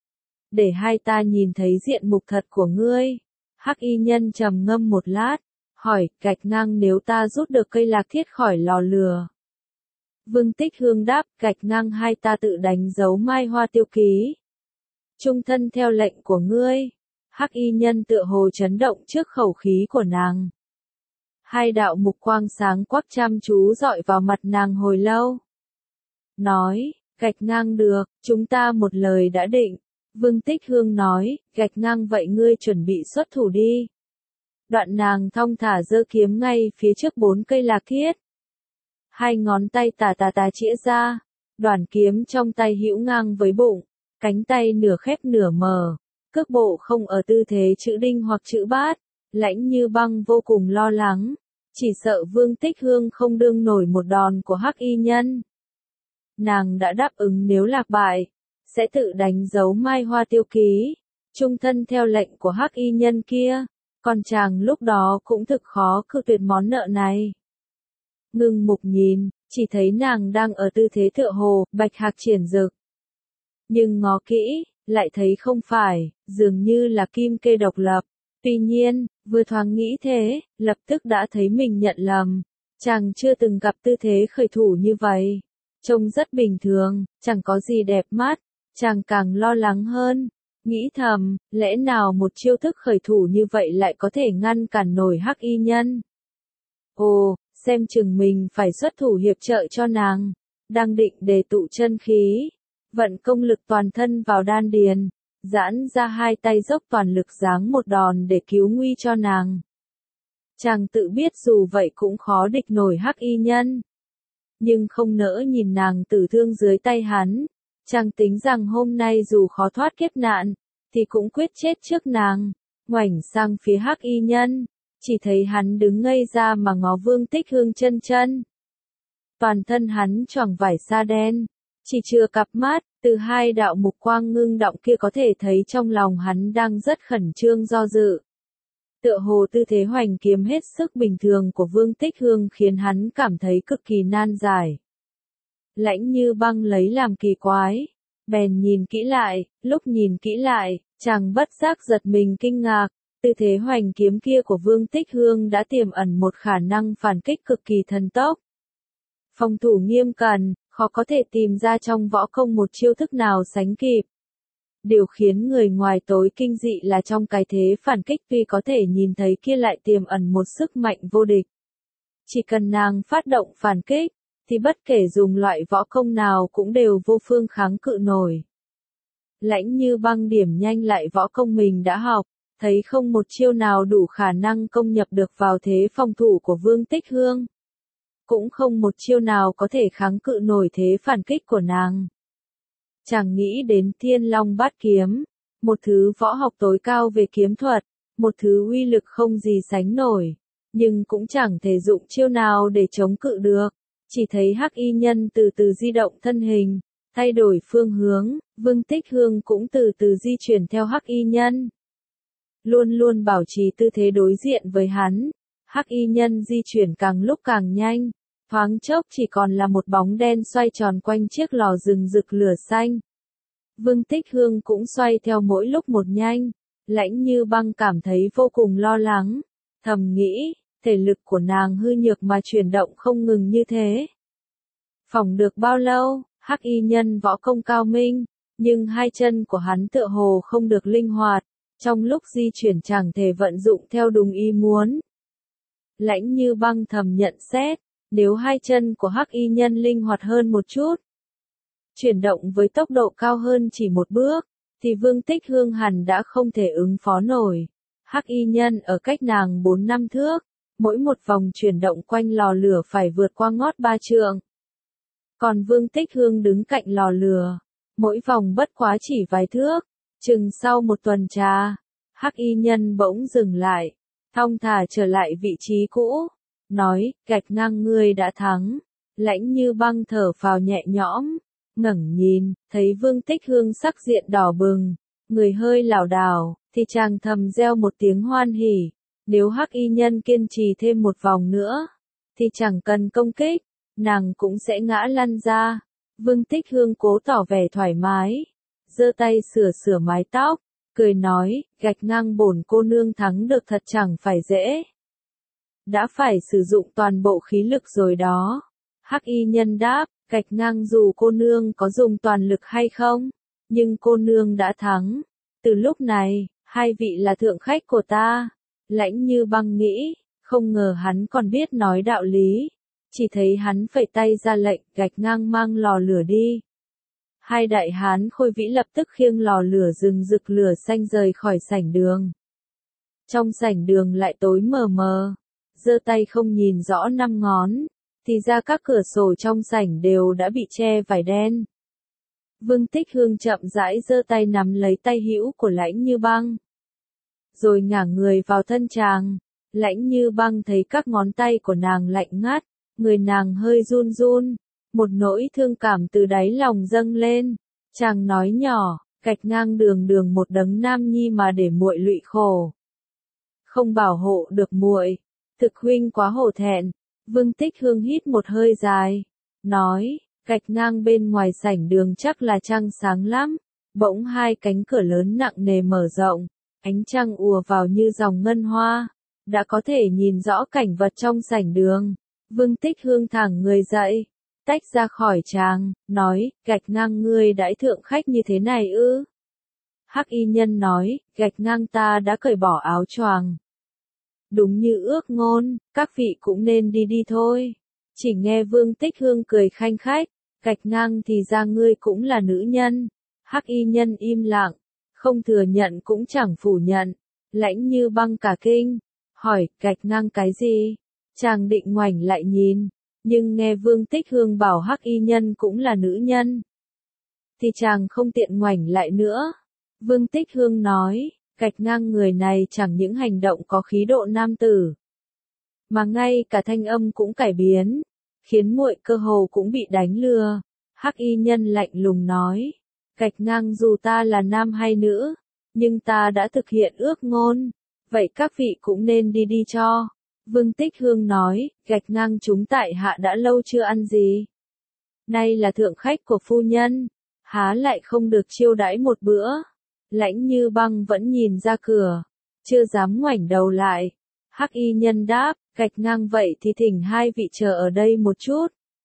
để hai ta nhìn thấy diện mục thật của ngươi. Hắc y nhân trầm ngâm một lát, hỏi, Gạch ngang nếu ta rút được cây lạc thiết khỏi lò lửa. Vương Tích Hương đáp, Gạch ngang hai ta tự đánh dấu mai hoa tiêu ký, trung thân theo lệnh của ngươi. Hắc y nhân tựa hồ chấn động trước khẩu khí của nàng. Hai đạo mục quang sáng quắc chăm chú dọi vào mặt nàng hồi lâu. Nói, Gạch ngang được, chúng ta một lời đã định. Vương Tích Hương nói, Gạch ngang vậy ngươi chuẩn bị xuất thủ đi. Đoạn nàng thong thả giơ kiếm ngay phía trước bốn cây lạc thiết. Hai ngón tay tà tà tà chĩa ra, đoàn kiếm trong tay hữu ngang với bụng, cánh tay nửa khép nửa mở, cước bộ không ở tư thế chữ đinh hoặc chữ bát. Lãnh Như Băng vô cùng lo lắng, chỉ sợ Vương Tích Hương không đương nổi một đòn của Hắc y nhân. Nàng đã đáp ứng nếu lạc bại, sẽ tự đánh dấu mai hoa tiêu ký, trung thân theo lệnh của Hắc y nhân kia, còn chàng lúc đó cũng thực khó cự tuyệt món nợ này. Ngưng mục nhìn, chỉ thấy nàng đang ở tư thế tựa hồ, bạch hạc triển rực. Nhưng ngó kỹ, lại thấy không phải, dường như là kim kê độc lập. Tuy nhiên, vừa thoáng nghĩ thế, lập tức đã thấy mình nhận lầm. Chàng chưa từng gặp tư thế khởi thủ như vậy. Trông rất bình thường, chẳng có gì đẹp mắt. Chàng càng lo lắng hơn. Nghĩ thầm, lẽ nào một chiêu thức khởi thủ như vậy lại có thể ngăn cản nổi Hắc y nhân? Ồ, xem chừng mình phải xuất thủ hiệp trợ cho nàng. Đang định đề tụ chân khí, vận công lực toàn thân vào đan điền, giãn ra hai tay dốc toàn lực giáng một đòn để cứu nguy cho nàng. Chàng tự biết dù vậy cũng khó địch nổi Hắc y nhân, nhưng không nỡ nhìn nàng tử thương dưới tay hắn. Chàng tính rằng hôm nay dù khó thoát kiếp nạn, thì cũng quyết chết trước nàng. Ngoảnh sang phía Hắc y nhân, chỉ thấy hắn đứng ngây ra mà ngó Vương Tích Hương chân chân. Toàn thân hắn choàng vải sa đen, Chỉ chưa cặp mắt, từ hai đạo mục quang ngưng động kia có thể thấy trong lòng hắn đang rất khẩn trương do dự. Tựa hồ tư thế hoành kiếm hết sức bình thường của Vương Tích Hương khiến hắn cảm thấy cực kỳ nan giải. Lãnh Như Băng lấy làm kỳ quái, bèn nhìn kỹ lại, lúc nhìn kỹ lại, chàng bất giác giật mình kinh ngạc, tư thế hoành kiếm kia của Vương Tích Hương đã tiềm ẩn một khả năng phản kích cực kỳ thần tốc. Phòng thủ nghiêm cẩn, khó có thể tìm ra trong võ công một chiêu thức nào sánh kịp. Điều khiến người ngoài tối kinh dị là trong cái thế phản kích tuy có thể nhìn thấy kia lại tiềm ẩn một sức mạnh vô địch. Chỉ cần nàng phát động phản kích, thì bất kể dùng loại võ công nào cũng đều vô phương kháng cự nổi. Lãnh Như Băng điểm nhanh lại võ công mình đã học, thấy không một chiêu nào đủ khả năng công nhập được vào thế phòng thủ của Vương Tích Hương. Cũng không một chiêu nào có thể kháng cự nổi thế phản kích của nàng. Chàng nghĩ đến Thiên Long Bát Kiếm, một thứ võ học tối cao về kiếm thuật, một thứ uy lực không gì sánh nổi, nhưng cũng chẳng thể dụng chiêu nào để chống cự được. Chỉ thấy Hắc Y Nhân từ từ di động thân hình, thay đổi phương hướng, Vương Tích Hương cũng từ từ di chuyển theo Hắc Y Nhân. Luôn luôn bảo trì tư thế đối diện với hắn, Hắc Y Nhân di chuyển càng lúc càng nhanh, thoáng chốc chỉ còn là một bóng đen xoay tròn quanh chiếc lò rừng rực lửa xanh. Vương Tích Hương cũng xoay theo mỗi lúc một nhanh, Lãnh Như Băng cảm thấy vô cùng lo lắng, thầm nghĩ, thể lực của nàng hư nhược mà chuyển động không ngừng như thế. Phỏng được bao lâu, Hắc Y Nhân võ công cao minh, nhưng hai chân của hắn tựa hồ không được linh hoạt, trong lúc di chuyển chẳng thể vận dụng theo đúng ý muốn. Lãnh Như Băng thầm nhận xét, nếu hai chân của Hắc Y Nhân linh hoạt hơn một chút, chuyển động với tốc độ cao hơn chỉ một bước, thì Vương Tích Hương hẳn đã không thể ứng phó nổi. Hắc Y Nhân ở cách nàng bốn năm thước, mỗi một vòng chuyển động quanh lò lửa phải vượt qua ngót ba trượng. Còn Vương Tích Hương đứng cạnh lò lửa, mỗi vòng bất quá chỉ vài thước, chừng sau một tuần trà, Hắc Y Nhân bỗng dừng lại, thong thả trở lại vị trí cũ, nói, Gạch Ngang ngươi đã thắng. Lãnh Như Băng thở phào nhẹ nhõm, ngẩng nhìn, thấy Vương Tích Hương sắc diện đỏ bừng, người hơi lảo đảo, thì chàng thầm reo một tiếng hoan hỉ. Nếu Hắc Y Nhân kiên trì thêm một vòng nữa, thì chẳng cần công kích, nàng cũng sẽ ngã lăn ra. Vương Tích Hương cố tỏ vẻ thoải mái, giơ tay sửa sửa mái tóc, cười nói, Gạch Ngang bổn cô nương thắng được thật chẳng phải dễ. Đã phải sử dụng toàn bộ khí lực rồi đó. Hắc Y Nhân đáp, Gạch Ngang dù cô nương có dùng toàn lực hay không, nhưng cô nương đã thắng. Từ lúc này, hai vị là thượng khách của ta. Lãnh Như Băng nghĩ, không ngờ hắn còn biết nói đạo lý. Chỉ thấy hắn phẩy tay ra lệnh, Gạch Ngang mang lò lửa đi. Hai đại hán khôi vĩ lập tức khiêng lò lửa rừng rực lửa xanh rời khỏi sảnh đường. Trong sảnh đường lại tối mờ mờ, giơ tay không nhìn rõ năm ngón, thì ra các cửa sổ trong sảnh đều đã bị che vải đen. Vương Tích Hương chậm rãi giơ tay nắm lấy tay hữu của Lãnh Như Băng, rồi ngả người vào thân chàng. Lãnh Như Băng thấy các ngón tay của nàng lạnh ngắt, người nàng hơi run run, một nỗi thương cảm từ đáy lòng dâng lên. Chàng nói nhỏ, Gạch Ngang đường đường một đấng nam nhi mà để muội lụy khổ, không bảo hộ được muội, thực huynh quá hổ thẹn. Vương Tích Hương hít một hơi dài, nói, Gạch Ngang bên ngoài sảnh đường chắc là trăng sáng lắm. Bỗng hai cánh cửa lớn nặng nề mở rộng, ánh trăng ùa vào như dòng ngân hoa, đã có thể nhìn rõ cảnh vật trong sảnh đường. Vương Tích Hương thẳng người dậy, tách ra khỏi chàng, nói, Gạch Ngang ngươi đãi thượng khách như thế này ư? Hắc Y Nhân nói, Gạch Ngang ta đã cởi bỏ áo choàng. Đúng như ước ngôn, các vị cũng nên đi đi thôi. Chỉ nghe Vương Tích Hương cười khanh khách, Gạch Ngang thì ra ngươi cũng là nữ nhân. Hắc Y Nhân im lặng, không thừa nhận cũng chẳng phủ nhận. Lãnh Như Băng cả kinh, hỏi, Gạch Ngang cái gì? Chàng định ngoảnh lại nhìn, nhưng nghe Vương Tích Hương bảo Hắc Y Nhân cũng là nữ nhân, thì chàng không tiện ngoảnh lại nữa. Vương Tích Hương nói, Gạch Ngang người này chẳng những hành động có khí độ nam tử, mà ngay cả thanh âm cũng cải biến, khiến muội cơ hồ cũng bị đánh lừa. Hắc y nhân lạnh lùng nói, gạch ngang dù ta là nam hay nữ, nhưng ta đã thực hiện ước ngôn, vậy các vị cũng nên đi đi cho. Vương Tích Hương nói, gạch ngang chúng tại hạ đã lâu chưa ăn gì. Nay là thượng khách của phu nhân, há lại không được chiêu đãi một bữa. Lãnh Như Băng vẫn nhìn ra cửa, chưa dám ngoảnh đầu lại. Hắc y nhân đáp, gạch ngang vậy thì thỉnh hai vị chờ ở đây một chút.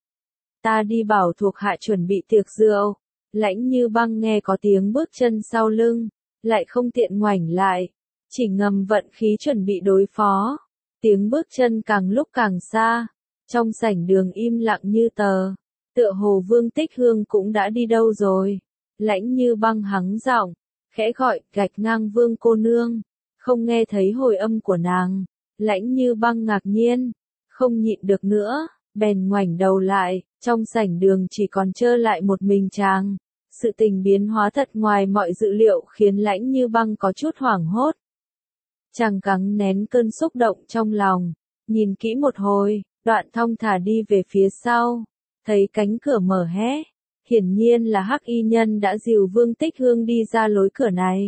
Ta đi bảo thuộc hạ chuẩn bị tiệc rượu. Lãnh Như Băng nghe có tiếng bước chân sau lưng, lại không tiện ngoảnh lại, chỉ ngầm vận khí chuẩn bị đối phó. Tiếng bước chân càng lúc càng xa, trong sảnh đường im lặng như tờ, tựa hồ Vương Tích Hương cũng đã đi đâu rồi. Lãnh Như Băng hắng giọng, khẽ gọi, gạch ngang Vương cô nương, không nghe thấy hồi âm của nàng. Lãnh Như Băng ngạc nhiên, không nhịn được nữa, bèn ngoảnh đầu lại, trong sảnh đường chỉ còn trơ lại một mình chàng. Sự tình biến hóa thật ngoài mọi dự liệu khiến Lãnh Như Băng có chút hoảng hốt. Chàng gắng nén cơn xúc động trong lòng, nhìn kỹ một hồi, đoạn thong thả đi về phía sau, thấy cánh cửa mở hé, hiển nhiên là Hắc y nhân đã dìu Vương Tích Hương đi ra lối cửa này.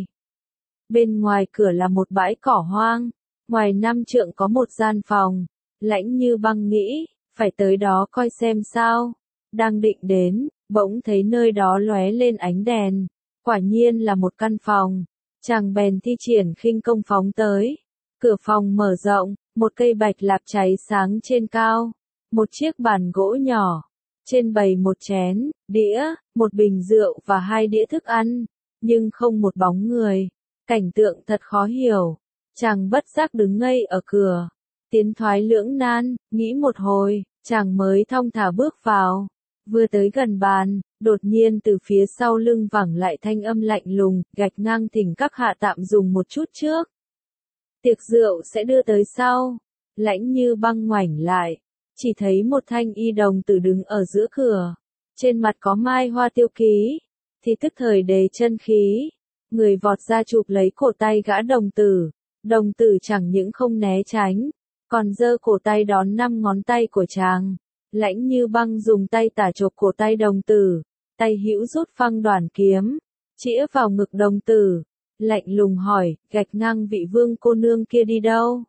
Bên ngoài cửa là một bãi cỏ hoang, ngoài năm trượng có một gian phòng. Lãnh Như Băng nghĩ, phải tới đó coi xem sao. Đang định đến, bỗng thấy nơi đó lóe lên ánh đèn, quả nhiên là một căn phòng. Chàng bèn thi triển khinh công phóng tới. Cửa phòng mở rộng, một cây bạch lạp cháy sáng trên cao, một chiếc bàn gỗ nhỏ, trên bày một chén, đĩa, một bình rượu và hai đĩa thức ăn, nhưng không một bóng người. Cảnh tượng thật khó hiểu. Chàng bất giác đứng ngây ở cửa, tiến thoái lưỡng nan, nghĩ một hồi, chàng mới thong thả bước vào. Vừa tới gần bàn, đột nhiên từ phía sau lưng vẳng lại thanh âm lạnh lùng, gạch ngang thỉnh các hạ tạm dùng một chút trước. Tiệc rượu sẽ đưa tới sau. Lãnh Như Băng ngoảnh lại, chỉ thấy một thanh y đồng tử đứng ở giữa cửa. Trên mặt có mai hoa tiêu ký, thì tức thời đề chân khí. Người vọt ra chụp lấy cổ tay gã đồng tử. Đồng tử chẳng những không né tránh, còn giơ cổ tay đón năm ngón tay của chàng. Lãnh Như Băng dùng tay tả chộp cổ tay đồng tử, tay hữu rút phăng đoản kiếm, chĩa vào ngực đồng tử, lạnh lùng hỏi, gạch ngang vị Vương cô nương kia đi đâu?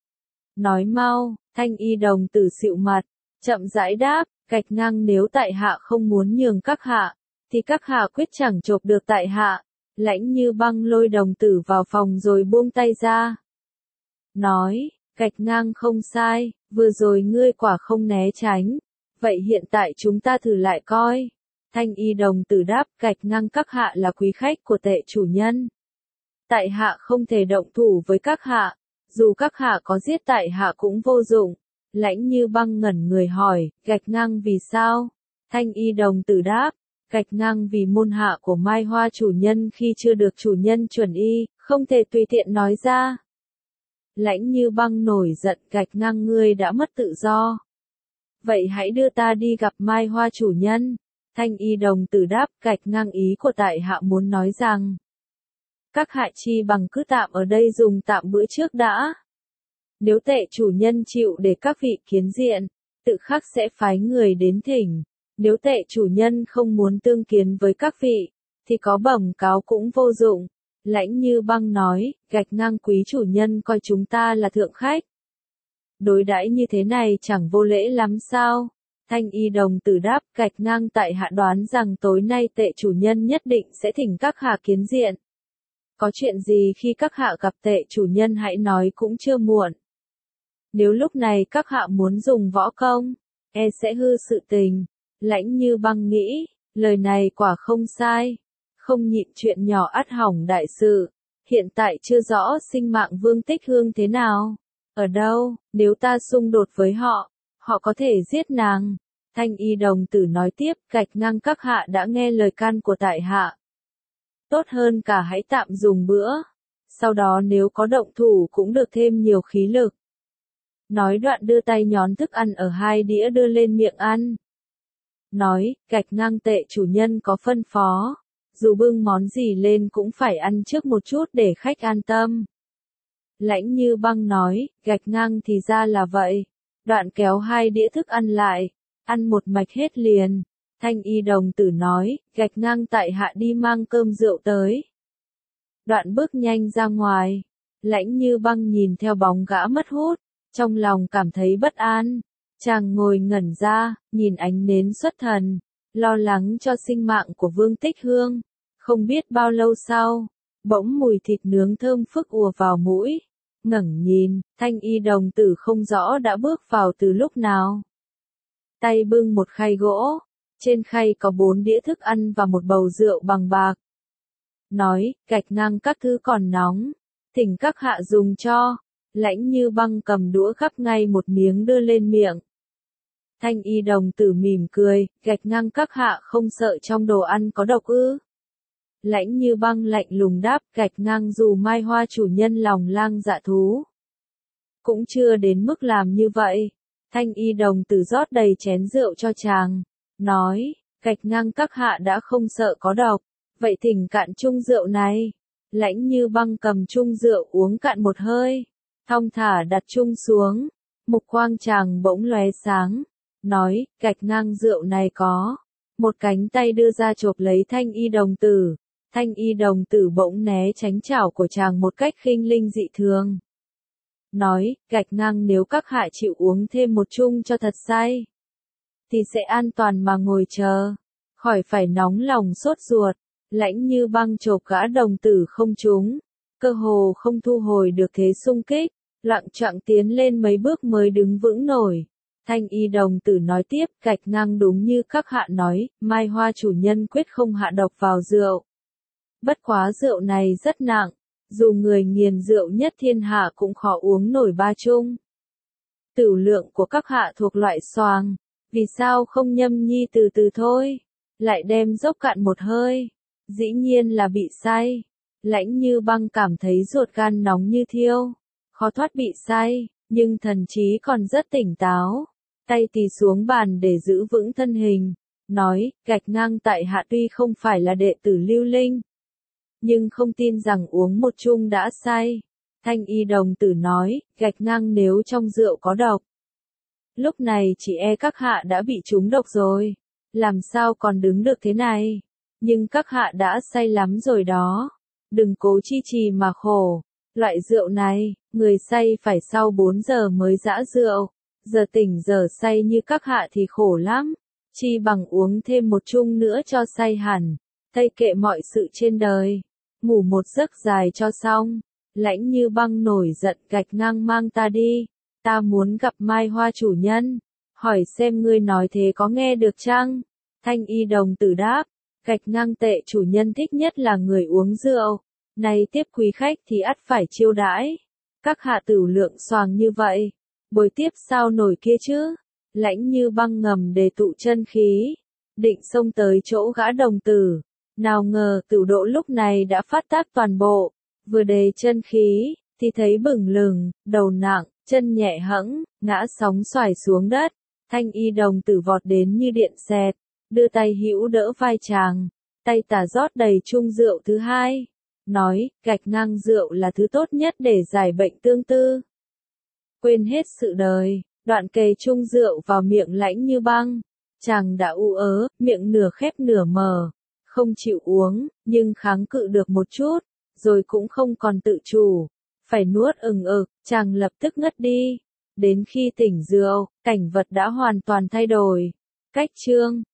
Nói mau. Thanh y đồng tử xịu mặt, chậm rãi đáp, gạch ngang nếu tại hạ không muốn nhường các hạ, thì các hạ quyết chẳng chộp được tại hạ. Lãnh Như Băng lôi đồng tử vào phòng rồi buông tay ra. Nói, gạch ngang không sai, vừa rồi ngươi quả không né tránh. Vậy hiện tại chúng ta thử lại coi. Thanh y đồng tử đáp, gạch ngang các hạ là quý khách của tệ chủ nhân. Tại hạ không thể động thủ với các hạ, dù các hạ có giết tại hạ cũng vô dụng. Lãnh Như Băng ngẩn người hỏi, gạch ngang vì sao? Thanh y đồng tử đáp, gạch ngang vì môn hạ của Mai Hoa chủ nhân khi chưa được chủ nhân chuẩn y, không thể tùy tiện nói ra. Lãnh Như Băng nổi giận, gạch ngang ngươi đã mất tự do. Vậy hãy đưa ta đi gặp Mai Hoa chủ nhân. Thanh y đồng tử đáp, gạch ngang ý của tại hạ muốn nói rằng, các hạ chi bằng cứ tạm ở đây dùng tạm bữa trước đã. Nếu tệ chủ nhân chịu để các vị kiến diện, tự khắc sẽ phái người đến thỉnh. Nếu tệ chủ nhân không muốn tương kiến với các vị, thì có bẩm cáo cũng vô dụng. Lãnh Như Băng nói, gạch ngang quý chủ nhân coi chúng ta là thượng khách. Đối đãi như thế này chẳng vô lễ lắm sao? Thanh y đồng tử đáp, gạch ngang tại hạ đoán rằng tối nay tệ chủ nhân nhất định sẽ thỉnh các hạ kiến diện. Có chuyện gì khi các hạ gặp tệ chủ nhân hãy nói cũng chưa muộn. Nếu lúc này các hạ muốn dùng võ công, e sẽ hư sự tình. Lãnh Như Băng nghĩ, lời này quả không sai. Không nhịn chuyện nhỏ ắt hỏng đại sự. Hiện tại chưa rõ sinh mạng Vương Tích Hương thế nào. Ở đâu, nếu ta xung đột với họ, họ có thể giết nàng. Thanh y đồng tử nói tiếp, gạch ngang các hạ đã nghe lời can của tại hạ. Tốt hơn cả hãy tạm dùng bữa. Sau đó nếu có động thủ cũng được thêm nhiều khí lực. Nói đoạn đưa tay nhón thức ăn ở hai đĩa đưa lên miệng ăn. Nói, gạch ngang tệ chủ nhân có phân phó. Dù bưng món gì lên cũng phải ăn trước một chút để khách an tâm. Lãnh Như Băng nói, gạch ngang thì ra là vậy. Đoạn kéo hai đĩa thức ăn lại, ăn một mạch hết liền. Thanh y đồng tử nói, gạch ngang tại hạ đi mang cơm rượu tới. Đoạn bước nhanh ra ngoài, Lãnh Như Băng nhìn theo bóng gã mất hút, trong lòng cảm thấy bất an. Chàng ngồi ngẩn ra, nhìn ánh nến xuất thần, lo lắng cho sinh mạng của Vương Tích Hương. Không biết bao lâu sau, bỗng mùi thịt nướng thơm phức ùa vào mũi. Ngẩng nhìn, thanh y đồng tử không rõ đã bước vào từ lúc nào. Tay bưng một khay gỗ, trên khay có bốn đĩa thức ăn và một bầu rượu bằng bạc. Nói, gạch ngang các thứ còn nóng, thỉnh các hạ dùng cho. Lãnh Như Băng cầm đũa gắp ngay một miếng đưa lên miệng. Thanh y đồng tử mỉm cười, gạch ngang các hạ không sợ trong đồ ăn có độc ư? Lãnh Như Băng lạnh lùng đáp, gạch ngang dù Mai Hoa chủ nhân lòng lang dạ thú, cũng chưa đến mức làm như vậy. Thanh y đồng tử rót đầy chén rượu cho chàng, nói, gạch ngang các hạ đã không sợ có độc, vậy thỉnh cạn chung rượu này. Lãnh Như Băng cầm chung rượu uống cạn một hơi, thong thả đặt chung xuống, mục quang chàng bỗng lóe sáng, nói, gạch ngang rượu này có. Một cánh tay đưa ra chộp lấy thanh y đồng tử, thanh y đồng tử bỗng né tránh chảo của chàng một cách khinh linh dị thường. Nói, gạch ngang nếu các hạ chịu uống thêm một chung cho thật say, thì sẽ an toàn mà ngồi chờ, khỏi phải nóng lòng sốt ruột. Lãnh Như Băng chộp gã đồng tử không trúng, cơ hồ không thu hồi được thế xung kích, loạng choạng tiến lên mấy bước mới đứng vững nổi. Thanh y đồng tử nói tiếp, gạch ngang đúng như các hạ nói, Mai Hoa chủ nhân quyết không hạ độc vào rượu. Bất quá rượu này rất nặng, dù người nghiền rượu nhất thiên hạ cũng khó uống nổi ba chung. Tửu lượng của các hạ thuộc loại xoàng, vì sao không nhâm nhi từ từ thôi, lại đem dốc cạn một hơi, dĩ nhiên là bị say. Lãnh Như Băng cảm thấy ruột gan nóng như thiêu, khó thoát bị say, nhưng thần trí còn rất tỉnh táo. Tay tì xuống bàn để giữ vững thân hình, nói, gạch ngang tại hạ tuy không phải là đệ tử Lưu Linh, nhưng không tin rằng uống một chung đã say. Thanh y đồng tử nói, gạch ngang nếu trong rượu có độc, lúc này chỉ e các hạ đã bị trúng độc rồi, làm sao còn đứng được thế này. Nhưng các hạ đã say lắm rồi đó, đừng cố chi trì mà khổ. Loại rượu này, người say phải sau bốn giờ mới dã rượu, giờ tỉnh giờ say như các hạ thì khổ lắm, chi bằng uống thêm một chung nữa cho say hẳn, thay kệ mọi sự trên đời, ngủ một giấc dài cho xong. Lãnh Như Băng nổi giận, gạch ngang mang ta đi, ta muốn gặp Mai Hoa chủ nhân, hỏi xem ngươi nói thế có nghe được chăng? Thanh y đồng tử đáp, gạch ngang tệ chủ nhân thích nhất là người uống rượu, nay tiếp quý khách thì ắt phải chiêu đãi. Các hạ tửu lượng xoàng như vậy, bồi tiếp sao nổi kia chứ? Lãnh Như Băng ngầm đề tụ chân khí, định xông tới chỗ gã đồng tử, nào ngờ tửu độ lúc này đã phát tác toàn bộ, vừa đề chân khí, thì thấy bừng lừng, đầu nặng, chân nhẹ hẫng, ngã sóng xoài xuống đất. Thanh y đồng tử vọt đến như điện xẹt, đưa tay hữu đỡ vai chàng, tay tả rót đầy chung rượu thứ hai, nói, gạch ngang rượu là thứ tốt nhất để giải bệnh tương tư. Quên hết sự đời, đoạn kề chung rượu vào miệng Lãnh Như Băng, chàng đã u ớ, miệng nửa khép nửa mở, không chịu uống, nhưng kháng cự được một chút, rồi cũng không còn tự chủ, phải nuốt ừng ực, chàng lập tức ngất đi. Đến khi tỉnh rượu, cảnh vật đã hoàn toàn thay đổi. Cách chương